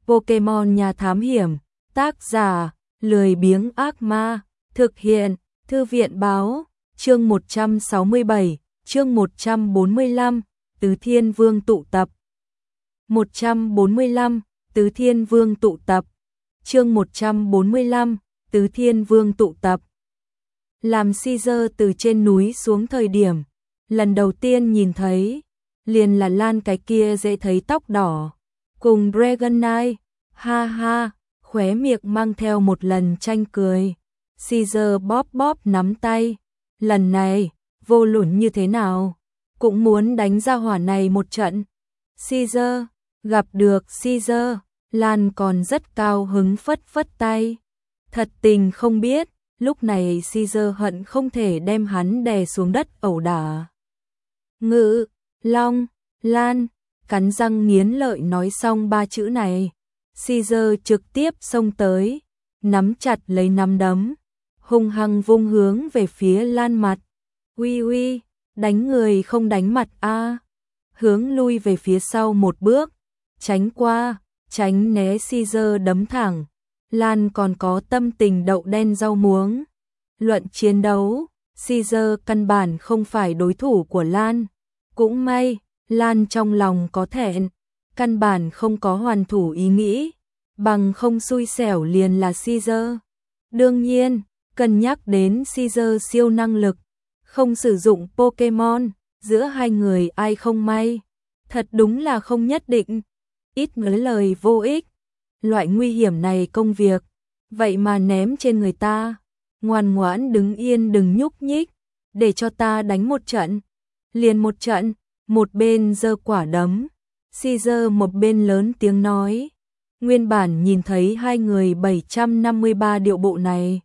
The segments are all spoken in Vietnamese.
Pokemon Nhà Thám Hiểm, tác giả, lười biếng ác ma, thực hiện, Thư viện Báo, chương 167, chương 145, Tứ Thiên Vương tụ tập. 145, Tứ Thiên Vương tụ tập. Chương 145, Tứ Thiên Vương tụ tập. Làm Caesar từ trên núi xuống thời điểm, lần đầu tiên nhìn thấy, liền là Lan cái kia dễ thấy tóc đỏ, cùng Dragonite, ha ha, khóe miệng mang theo một lần tranh cười. Caesar bóp bóp nắm tay, lần này, vô luận như thế nào, cũng muốn đánh ra hỏa này một trận. Caesar, gặp được Caesar, Lan còn rất cao hứng phất phất tay. Thật tình không biết, lúc này Caesar hận không thể đem hắn đè xuống đất ẩu đả. Ngự, Long, Lan, cắn răng nghiến lợi nói xong ba chữ này. Caesar trực tiếp xông tới, nắm chặt lấy nắm đấm, hung hăng vung hướng về phía Lan mặt. Uy uy, đánh người không đánh mặt a. Hướng lui về phía sau một bước, tránh qua, tránh né Caesar đấm thẳng. Lan còn có tâm tình đậu đen rau muống. Luận chiến đấu, Caesar căn bản không phải đối thủ của Lan. Cũng may, Lan trong lòng có thẹn, căn bản không có hoàn thủ ý nghĩ, bằng không xui xẻo liền là Caesar. Đương nhiên, cân nhắc đến Caesar siêu năng lực, không sử dụng Pokemon, giữa hai người ai không may. Thật đúng là không nhất định, ít nói lời vô ích. Loại nguy hiểm này công việc, vậy mà ném trên người ta, ngoan ngoãn đứng yên đừng nhúc nhích, để cho ta đánh một trận. Liền một trận, một bên giơ quả đấm, Caesar một bên lớn tiếng nói. Nguyên bản nhìn thấy hai người 753 điệu bộ này,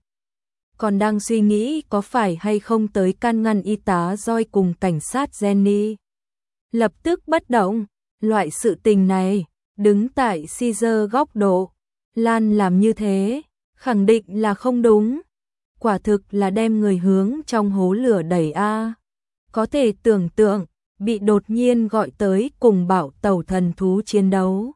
còn đang suy nghĩ có phải hay không tới can ngăn y tá Joy cùng cảnh sát Jenny. Lập tức bất động, loại sự tình này, đứng tại Caesar góc độ, Lan làm như thế, khẳng định là không đúng. Quả thực là đem người hướng trong hố lửa đẩy a. Có thể tưởng tượng, bị đột nhiên gọi tới cùng Bảo Tẩu thần thú chiến đấu.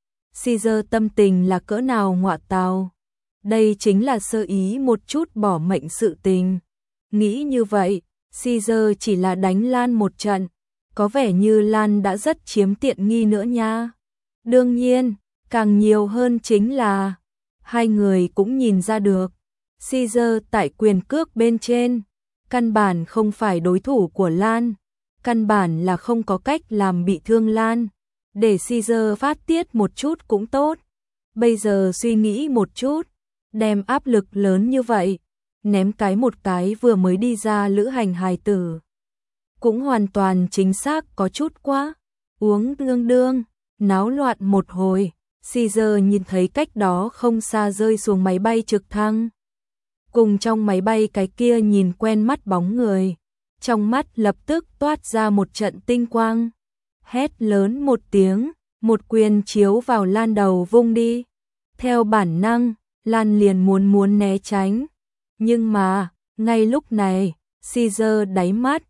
Caesar tâm tình là cỡ nào ngọa tào. Đây chính là sơ ý một chút bỏ mệnh sự tình. Nghĩ như vậy, Caesar chỉ là đánh Lan một trận, có vẻ như Lan đã rất chiếm tiện nghi nữa nha. Đương nhiên, càng nhiều hơn chính là, hai người cũng nhìn ra được, Caesar tại quyền cước bên trên, căn bản không phải đối thủ của Lan, căn bản là không có cách làm bị thương Lan, để Caesar phát tiết một chút cũng tốt. Bây giờ suy nghĩ một chút, đem áp lực lớn như vậy, ném một cái vừa mới đi ra lữ hành hài tử. Cũng hoàn toàn chính xác có chút quá, uống đương đương, náo loạn một hồi, Caesar nhìn thấy cách đó không xa rơi xuống máy bay trực thăng. Cùng trong máy bay cái kia nhìn quen mắt bóng người, trong mắt lập tức toát ra một trận tinh quang. Hét lớn một tiếng, một quyền chiếu vào Lan đầu vung đi. Theo bản năng, Lan liền muốn né tránh. Nhưng mà, ngay lúc này, Caesar đáy mắt,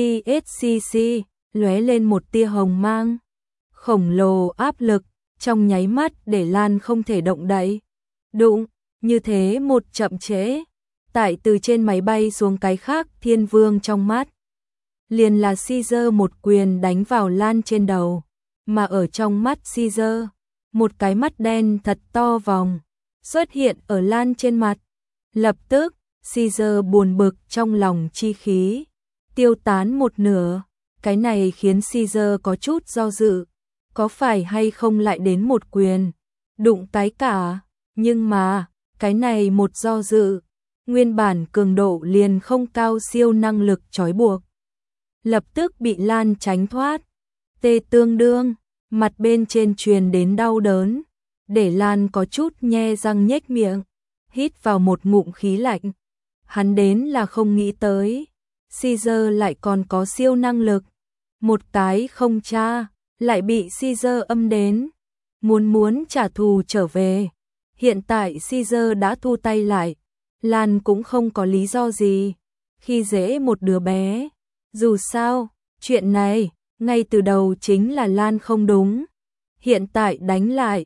BSCC, lóe lên một tia hồng mang. Khổng lồ áp lực, trong nháy mắt để Lan không thể động đậy. Đụng, như thế một chậm trễ. Tại từ trên máy bay xuống cái khác Thiên Vương trong mắt. Liền là Caesar một quyền đánh vào Lan trên đầu. Mà ở trong mắt Caesar, một cái mắt đen thật to vòng, xuất hiện ở Lan trên mặt. Lập tức, Caesar buồn bực trong lòng chi khí, tiêu tán một nửa. Cái này khiến Caesar có chút do dự, có phải hay không lại đến một quyền, đụng cái cả. Nhưng mà, cái này một do dự, nguyên bản cường độ liền không cao siêu năng lực trói buộc. Lập tức bị Lan tránh thoát, tê tương đương, mặt bên trên truyền đến đau đớn, để Lan có chút nhe răng nhếch miệng, hít vào một ngụm khí lạnh. Hắn đến là không nghĩ tới, Caesar lại còn có siêu năng lực, một cái không tra, lại bị Caesar âm đến, muốn trả thù trở về. Hiện tại Caesar đã thu tay lại, Lan cũng không có lý do gì khi dễ một đứa bé. Dù sao, chuyện này ngay từ đầu chính là Lan không đúng. Hiện tại đánh lại,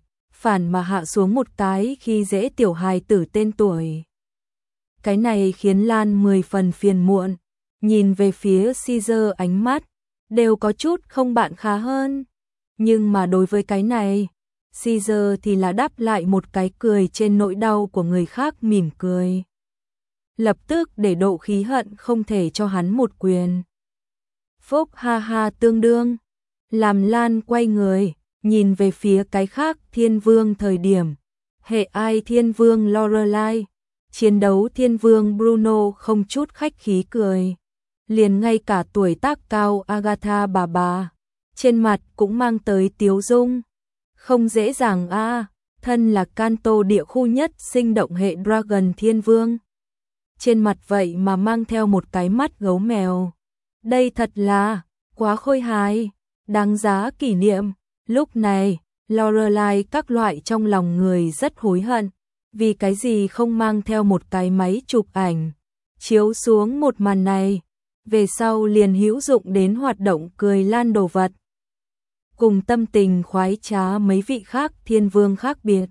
phản mà hạ xuống một cái khi dễ tiểu hài tử tên tuổi. Cái này khiến Lan 10 phần phiền muộn, nhìn về phía Caesar ánh mắt, đều có chút không bạn khá hơn. Nhưng mà đối với cái này, Caesar thì là đáp lại một cái cười trên nỗi đau của người khác mỉm cười. Lập tức để độ khí hận không thể cho hắn một quyền. Phúc ha ha tương đương, làm Lan quay người, nhìn về phía cái khác Thiên Vương thời điểm. Hệ ai Thiên Vương Lorelai, chiến đấu Thiên Vương Bruno không chút khách khí cười. Liền ngay cả tuổi tác cao Agatha bà, trên mặt cũng mang tới tiếu dung. Không dễ dàng a, thân là Kanto địa khu nhất sinh động hệ Dragon Thiên Vương. Trên mặt vậy mà mang theo một cái mắt gấu mèo. Đây thật là quá khôi hài, đáng giá kỷ niệm. Lúc này, Lorelai các loại trong lòng người rất hối hận, vì cái gì không mang theo một cái máy chụp ảnh, chiếu xuống một màn này, về sau liền hữu dụng đến hoạt động cười lan đồ vật. Cùng tâm tình khoái trá mấy vị khác Thiên Vương khác biệt.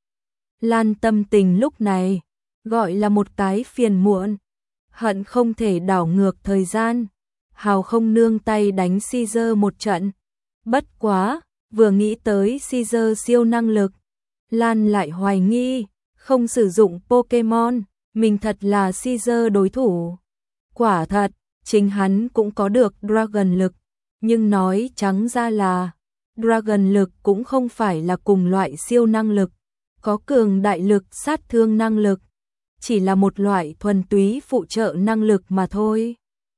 Lan tâm tình lúc này, gọi là một cái phiền muộn, hận không thể đảo ngược thời gian, hào không nương tay đánh Caesar một trận. Bất quá, vừa nghĩ tới Caesar siêu năng lực, Lan lại hoài nghi, không sử dụng Pokemon, mình thật là Caesar đối thủ. Quả thật, chính hắn cũng có được Dragon lực, nhưng nói trắng ra là, Dragon lực cũng không phải là cùng loại siêu năng lực, có cường đại lực sát thương năng lực, chỉ là một loại thuần túy phụ trợ năng lực mà thôi.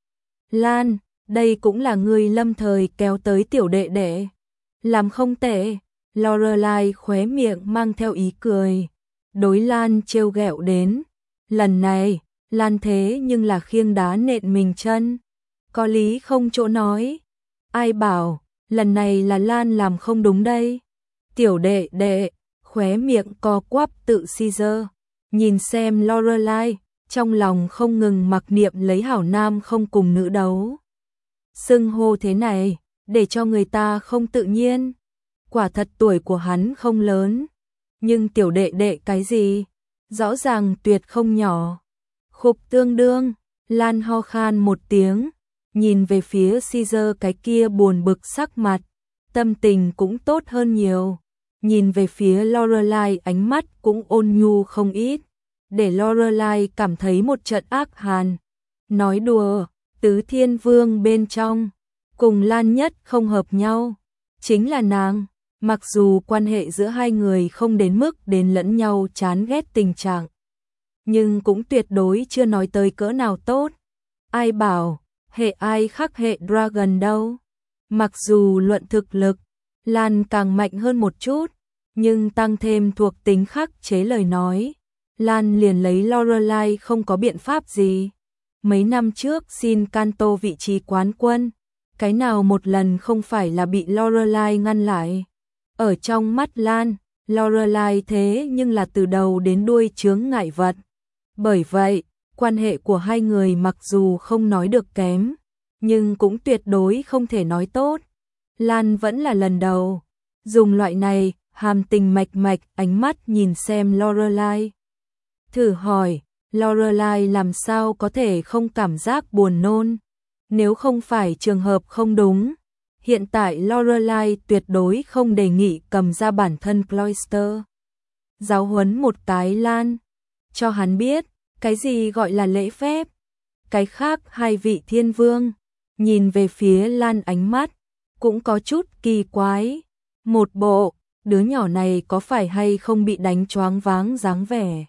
Lan, đây cũng là người lâm thời kéo tới tiểu đệ đệ. Làm không tệ, Lorelai khóe miệng mang theo ý cười. Đối Lan trêu ghẹo đến. Lần này, Lan thế nhưng là khiêng đá nện mình chân. Có lý không chỗ nói. Ai bảo, lần này là Lan làm không đúng đây. Tiểu đệ đệ, khóe miệng co quắp tự Caesar. Nhìn xem Lorelai, trong lòng không ngừng mặc niệm lấy hảo nam không cùng nữ đấu. Xưng hô thế này, để cho người ta không tự nhiên. Quả thật tuổi của hắn không lớn, nhưng tiểu đệ đệ cái gì, rõ ràng tuyệt không nhỏ. Khục tương đương, Lan ho khan một tiếng, nhìn về phía Caesar cái kia buồn bực sắc mặt, tâm tình cũng tốt hơn nhiều. Nhìn về phía Lorelai ánh mắt cũng ôn nhu không ít, để Lorelai cảm thấy một trận ác hàn. Nói đùa, Tứ Thiên Vương bên trong, cùng Lan nhất không hợp nhau, chính là nàng. Mặc dù quan hệ giữa hai người không đến mức đến lẫn nhau chán ghét tình trạng, nhưng cũng tuyệt đối chưa nói tới cỡ nào tốt. Ai bảo, hệ ai khác hệ Dragon đâu. Mặc dù luận thực lực, Lan càng mạnh hơn một chút, nhưng tăng thêm thuộc tính khắc chế lời nói, Lan liền lấy Lorelai không có biện pháp gì. Mấy năm trước xin Kanto vị trí quán quân, cái nào một lần không phải là bị Lorelai ngăn lại. Ở trong mắt Lan, Lorelai thế nhưng là từ đầu đến đuôi chướng ngại vật. Bởi vậy, quan hệ của hai người mặc dù không nói được kém, nhưng cũng tuyệt đối không thể nói tốt. Lan vẫn là lần đầu dùng loại này hàm tình mạch mạch ánh mắt nhìn xem Lorelai. Thử hỏi, Lorelai làm sao có thể không cảm giác buồn nôn? Nếu không phải trường hợp không đúng, hiện tại Lorelai tuyệt đối không đề nghị cầm ra bản thân Cloyster. Giáo huấn một cái Lan, cho hắn biết, cái gì gọi là lễ phép. Cái khác hai vị thiên vương, nhìn về phía Lan ánh mắt, cũng có chút kỳ quái. Một bộ, đứa nhỏ này có phải hay không bị đánh choáng váng dáng vẻ.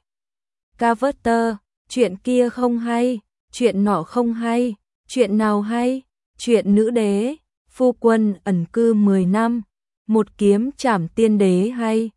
Carter, chuyện kia không hay, chuyện nọ không hay, chuyện nào hay, chuyện nữ đế, phu quân ẩn cư 10 năm, một kiếm trảm tiên đế hay,